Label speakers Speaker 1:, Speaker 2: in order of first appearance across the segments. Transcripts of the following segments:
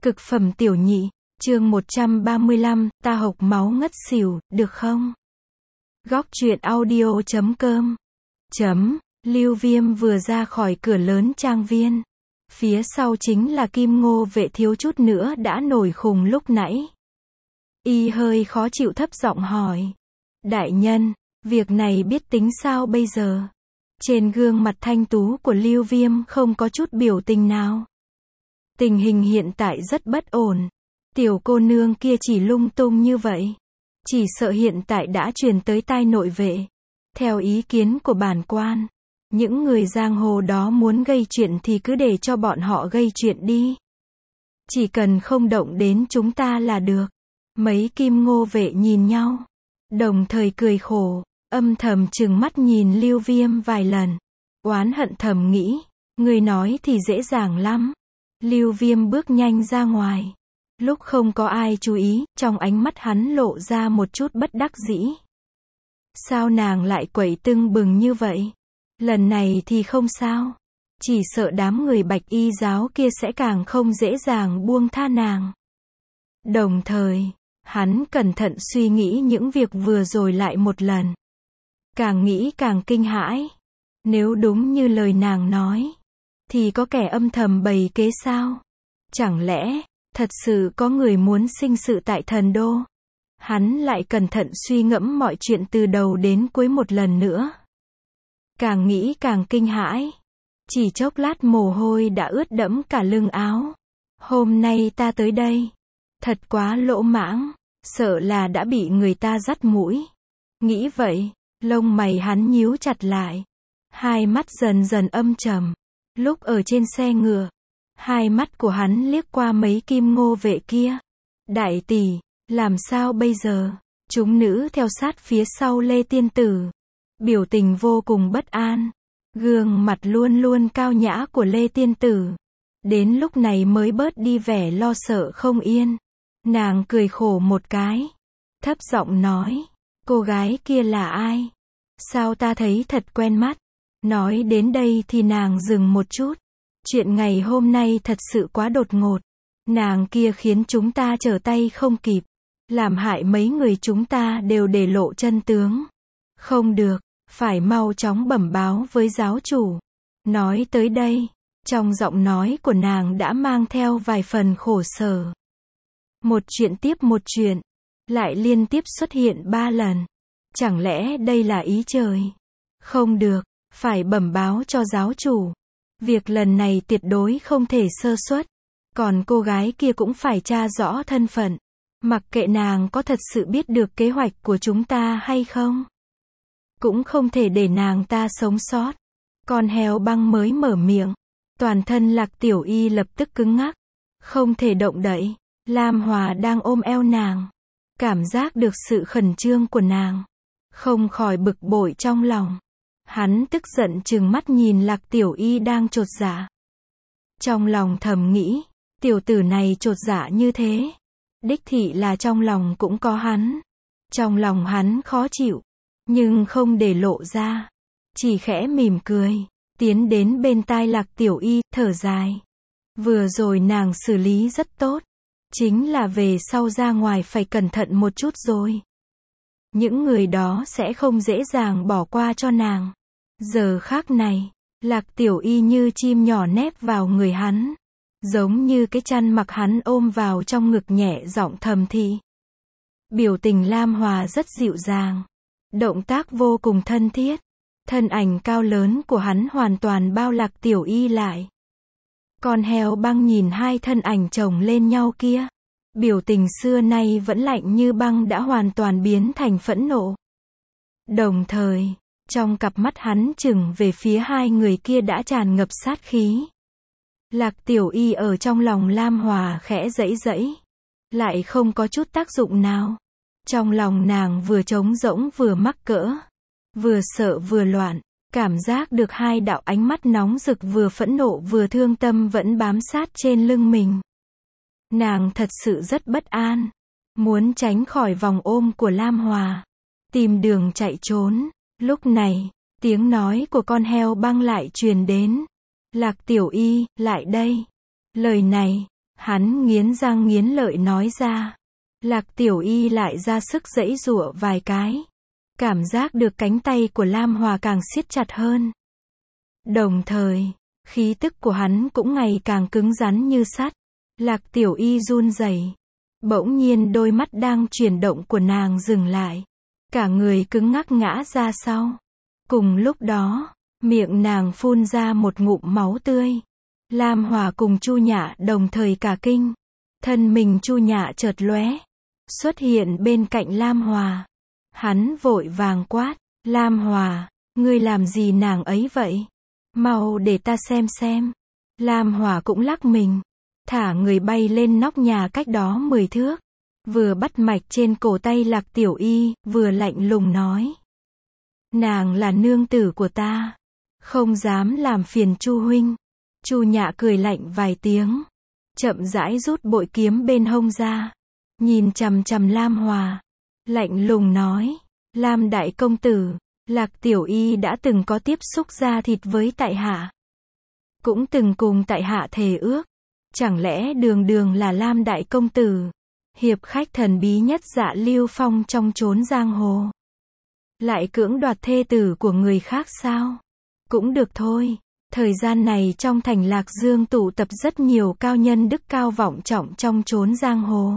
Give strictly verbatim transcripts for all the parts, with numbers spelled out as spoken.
Speaker 1: Cực phẩm tiểu nhị, chương một trăm ba mươi lăm, ta hộc máu ngất xỉu, được không? Góc truyện audio chấm com chấm, Lưu Viêm vừa ra khỏi cửa lớn trang viên. Phía sau chính là Kim Ngô vệ thiếu chút nữa đã nổi khùng lúc nãy. Y hơi khó chịu thấp giọng hỏi. Đại nhân, việc này biết tính sao bây giờ? Trên gương mặt thanh tú của Lưu Viêm không có chút biểu tình nào. Tình hình hiện tại rất bất ổn. Tiểu cô nương kia chỉ lung tung như vậy. Chỉ sợ hiện tại đã truyền tới tai nội vệ. Theo ý kiến của bản quan, những người giang hồ đó muốn gây chuyện thì cứ để cho bọn họ gây chuyện đi. Chỉ cần không động đến chúng ta là được. Mấy Kim Ngô vệ nhìn nhau, đồng thời cười khổ, âm thầm trừng mắt nhìn Lưu Viêm vài lần. Oán hận thầm nghĩ, người nói thì dễ dàng lắm. Lưu Viêm bước nhanh ra ngoài. Lúc không có ai chú ý, trong ánh mắt hắn lộ ra một chút bất đắc dĩ. Sao nàng lại quẩy tưng bừng như vậy? Lần này thì không sao. Chỉ sợ đám người Bạch Y giáo kia sẽ càng không dễ dàng buông tha nàng. Đồng thời, hắn cẩn thận suy nghĩ những việc vừa rồi lại một lần. Càng nghĩ càng kinh hãi. Nếu đúng như lời nàng nói, thì có kẻ âm thầm bày kế sao? Chẳng lẽ, thật sự có người muốn sinh sự tại thần đô? Hắn lại cẩn thận suy ngẫm mọi chuyện từ đầu đến cuối một lần nữa. Càng nghĩ càng kinh hãi. Chỉ chốc lát mồ hôi đã ướt đẫm cả lưng áo. Hôm nay ta tới đây, thật quá lỗ mãng, sợ là đã bị người ta dắt mũi. Nghĩ vậy, lông mày hắn nhíu chặt lại. Hai mắt dần dần âm trầm. Lúc ở trên xe ngựa, hai mắt của hắn liếc qua mấy Kim Ngô vệ kia. Đại tỷ, làm sao bây giờ? Chúng nữ theo sát phía sau Lê Tiên Tử. Biểu tình vô cùng bất an. Gương mặt luôn luôn cao nhã của Lê Tiên Tử. Đến lúc này mới bớt đi vẻ lo sợ không yên. Nàng cười khổ một cái. Thấp giọng nói. Cô gái kia là ai? Sao ta thấy thật quen mắt? Nói đến đây thì nàng dừng một chút. Chuyện ngày hôm nay thật sự quá đột ngột. Nàng kia khiến chúng ta trở tay không kịp. Làm hại mấy người chúng ta đều để lộ chân tướng. Không được, phải mau chóng bẩm báo với giáo chủ. Nói tới đây, trong giọng nói của nàng đã mang theo vài phần khổ sở. Một chuyện tiếp một chuyện, lại liên tiếp xuất hiện ba lần. Chẳng lẽ đây là ý trời? Không được, phải bẩm báo cho giáo chủ. Việc lần này tuyệt đối không thể sơ suất. Còn cô gái kia cũng phải tra rõ thân phận. Mặc kệ nàng có thật sự biết được kế hoạch của chúng ta hay không. Cũng không thể để nàng ta sống sót. Con heo băng mới mở miệng. Toàn thân Lạc Tiểu Y lập tức cứng ngắc. Không thể động đậy. Lam Hòa đang ôm eo nàng. Cảm giác được sự khẩn trương của nàng. Không khỏi bực bội trong lòng. Hắn tức giận trừng mắt nhìn Lạc Tiểu Y đang chột dạ. Trong lòng thầm nghĩ, tiểu tử này chột dạ như thế. Đích thị là trong lòng cũng có hắn. Trong lòng hắn khó chịu, nhưng không để lộ ra. Chỉ khẽ mỉm cười, tiến đến bên tai Lạc Tiểu Y, thở dài. Vừa rồi nàng xử lý rất tốt. Chính là về sau ra ngoài phải cẩn thận một chút rồi. Những người đó sẽ không dễ dàng bỏ qua cho nàng. Giờ khác này, Lạc Tiểu Y như chim nhỏ nép vào người hắn. Giống như cái chăn mặc hắn ôm vào trong ngực nhẹ giọng thầm thì. Biểu tình Lam Hòa rất dịu dàng. Động tác vô cùng thân thiết. Thân ảnh cao lớn của hắn hoàn toàn bao Lạc Tiểu Y lại. Con heo băng nhìn hai thân ảnh chồng lên nhau kia. Biểu tình xưa nay vẫn lạnh như băng đã hoàn toàn biến thành phẫn nộ. Đồng thời, trong cặp mắt hắn chừng về phía hai người kia đã tràn ngập sát khí. Lạc Tiểu Y ở trong lòng Lam Hòa khẽ giãy giãy. Lại không có chút tác dụng nào. Trong lòng nàng vừa trống rỗng vừa mắc cỡ. Vừa sợ vừa loạn. Cảm giác được hai đạo ánh mắt nóng rực vừa phẫn nộ vừa thương tâm vẫn bám sát trên lưng mình. Nàng thật sự rất bất an. Muốn tránh khỏi vòng ôm của Lam Hòa. Tìm đường chạy trốn. Lúc này, tiếng nói của con heo băng lại truyền đến. Lạc Tiểu Y, lại đây. Lời này, Hắn nghiến răng nghiến lợi nói ra. Lạc Tiểu Y lại ra sức giãy giụa vài cái. Cảm giác được cánh tay của Lam Hòa càng siết chặt hơn. Đồng thời, khí tức của hắn cũng ngày càng cứng rắn như sắt. Lạc Tiểu Y run rẩy. Bỗng nhiên đôi mắt đang chuyển động của nàng dừng lại. Cả người cứng ngắc ngã ra sau. Cùng lúc đó, miệng nàng phun ra một ngụm máu tươi. Lam Hòa cùng Chu Nhạ đồng thời cả kinh. Thân mình Chu Nhạ chợt lóe, xuất hiện bên cạnh Lam Hòa. Hắn vội vàng quát, Lam Hòa, ngươi làm gì nàng ấy vậy? Mau để ta xem xem. Lam Hòa cũng lắc mình, thả người bay lên nóc nhà cách đó mười thước. Vừa bắt mạch trên cổ tay Lạc Tiểu Y, vừa lạnh lùng nói. Nàng là nương tử của ta, không dám làm phiền Chu huynh. Chu Nhạ cười lạnh vài tiếng, chậm rãi rút bội kiếm bên hông ra, nhìn chằm chằm Lam Hòa, lạnh lùng nói, Lam đại công tử, Lạc Tiểu Y đã từng có tiếp xúc da thịt với tại hạ, cũng từng cùng tại hạ thề ước, chẳng lẽ đường đường là Lam đại công tử, hiệp khách thần bí nhất Dạ Lưu Phong trong chốn giang hồ, lại cưỡng đoạt thê tử của người khác sao? Cũng được thôi. Thời gian này trong thành Lạc Dương tụ tập rất nhiều cao nhân đức cao vọng trọng trong chốn giang hồ.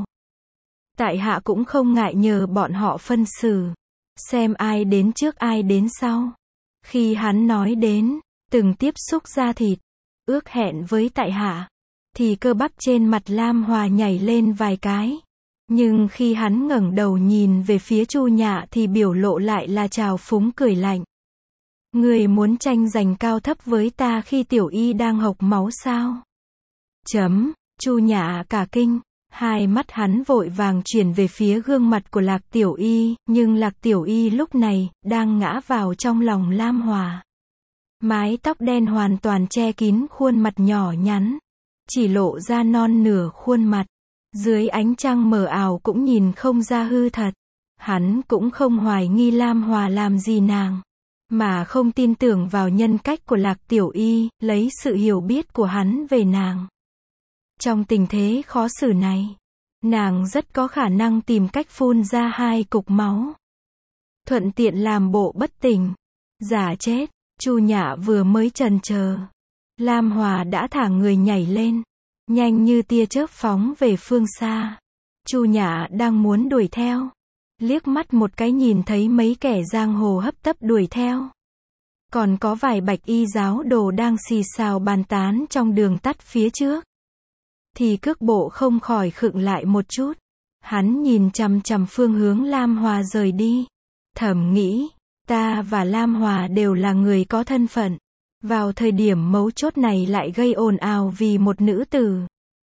Speaker 1: Tại hạ cũng không ngại nhờ bọn họ phân xử, xem ai đến trước ai đến sau. Khi hắn nói đến, từng tiếp xúc da thịt, ước hẹn với tại hạ, thì cơ bắp trên mặt Lam Hòa nhảy lên vài cái. Nhưng khi hắn ngẩng đầu nhìn về phía Chu Nhạ thì biểu lộ lại là trào phúng cười lạnh. Người muốn tranh giành cao thấp với ta khi Tiểu Y đang hộc máu sao? Chấm, Chu Nhạ cả kinh, hai mắt hắn vội vàng chuyển về phía gương mặt của Lạc Tiểu Y, nhưng Lạc Tiểu Y lúc này, đang ngã vào trong lòng Lam Hòa. Mái tóc đen hoàn toàn che kín khuôn mặt nhỏ nhắn, chỉ lộ ra non nửa khuôn mặt, dưới ánh trăng mờ ảo cũng nhìn không ra hư thật. Hắn cũng không hoài nghi Lam Hòa làm gì nàng, mà không tin tưởng vào nhân cách của Lạc Tiểu Y, lấy sự hiểu biết của hắn về nàng. Trong tình thế khó xử này, nàng rất có khả năng tìm cách phun ra hai cục máu, thuận tiện làm bộ bất tỉnh, giả chết. Chu Nhạ vừa mới chần chờ, Lam Hòa đã thả người nhảy lên, nhanh như tia chớp phóng về phương xa. Chu Nhạ đang muốn đuổi theo, liếc mắt một cái nhìn thấy mấy kẻ giang hồ hấp tấp đuổi theo. Còn có vài bạch y giáo đồ đang xì xào bàn tán trong đường tắt phía trước. Thì cước bộ không khỏi khựng lại một chút. Hắn nhìn chằm chằm phương hướng Lam Hòa rời đi. Thầm nghĩ, ta và Lam Hòa đều là người có thân phận. Vào thời điểm mấu chốt này lại gây ồn ào vì một nữ tử,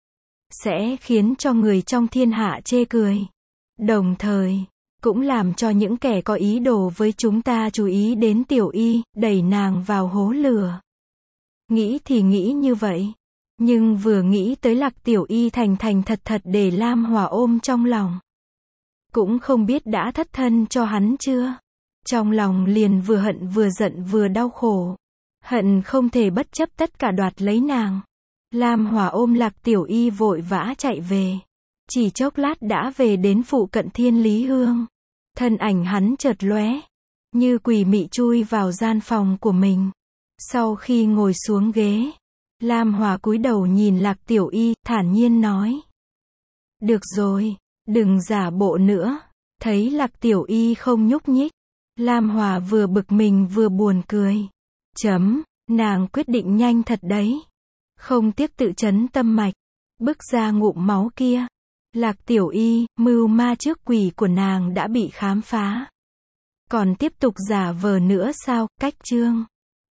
Speaker 1: sẽ khiến cho người trong thiên hạ chê cười. Đồng thời, cũng làm cho những kẻ có ý đồ với chúng ta chú ý đến Tiểu Y, đẩy nàng vào hố lửa. Nghĩ thì nghĩ như vậy, nhưng vừa nghĩ tới Lạc Tiểu Y thành thành thật thật để Lam Hòa ôm trong lòng, cũng không biết đã thất thân cho hắn chưa. Trong lòng liền vừa hận vừa giận vừa đau khổ, hận không thể bất chấp tất cả đoạt lấy nàng. Lam Hòa ôm Lạc Tiểu Y vội vã chạy về. Chỉ chốc lát đã về đến phụ cận Thiên Lý Hương. Thân ảnh hắn chợt lóe, như quỷ mị chui vào gian phòng của mình. Sau khi ngồi xuống ghế, Lam Hòa cúi đầu nhìn Lạc Tiểu Y, thản nhiên nói. Được rồi, đừng giả bộ nữa. Thấy Lạc Tiểu Y không nhúc nhích, Lam Hòa vừa bực mình vừa buồn cười. Chấm, nàng quyết định nhanh thật đấy. Không tiếc tự chấn tâm mạch, bức ra ngụm máu kia. Lạc Tiểu Y, mưu ma trước quỷ của nàng đã bị khám phá. Còn tiếp tục giả vờ nữa sao? Cách chương